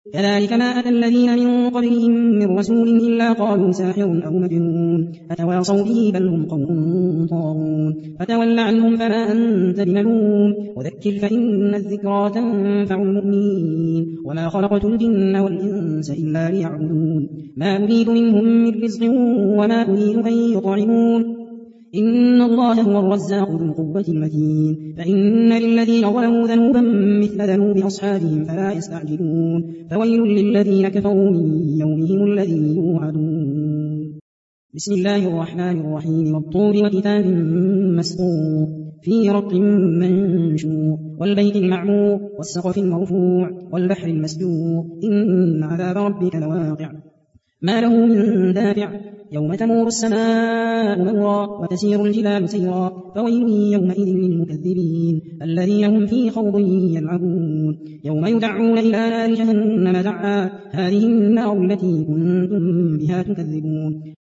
كذلك ما أتى الذين من قبلهم من رسول إلا قالوا ساحر أو مجنون أتواصوا به بل هم قوم طاغون فتول عنهم فما أنت بملوم وذكر فإن الذكرى تنفع المؤمنين وما خلقت الجن والإنس إلا ليعبدون ما أريد منهم من رزق وما أريد أن يطعمون إن الله هو الرزاق ذو القوة المتين فإن للذين ظلموا ذنوبا مثل ذنوب أصحابهم فلا يستعجلون فويل للذين كفروا من يومهم الذي يوعدون بسم الله الرحمن الرحيم والطور وكتاب مسطور في رق منشور والبيت المعمور والسقف المرفوع والبحر المسجور إن عذاب ربك لواقع ما له من دافع يوم تمور السماء مورا وتسير الجبال سيرا فويل يومئذ للمكذبين الذين هم في خوض يلعبون يوم يدعون إلى نار جهنم دعا هذه النار التي كنتم بها تكذبون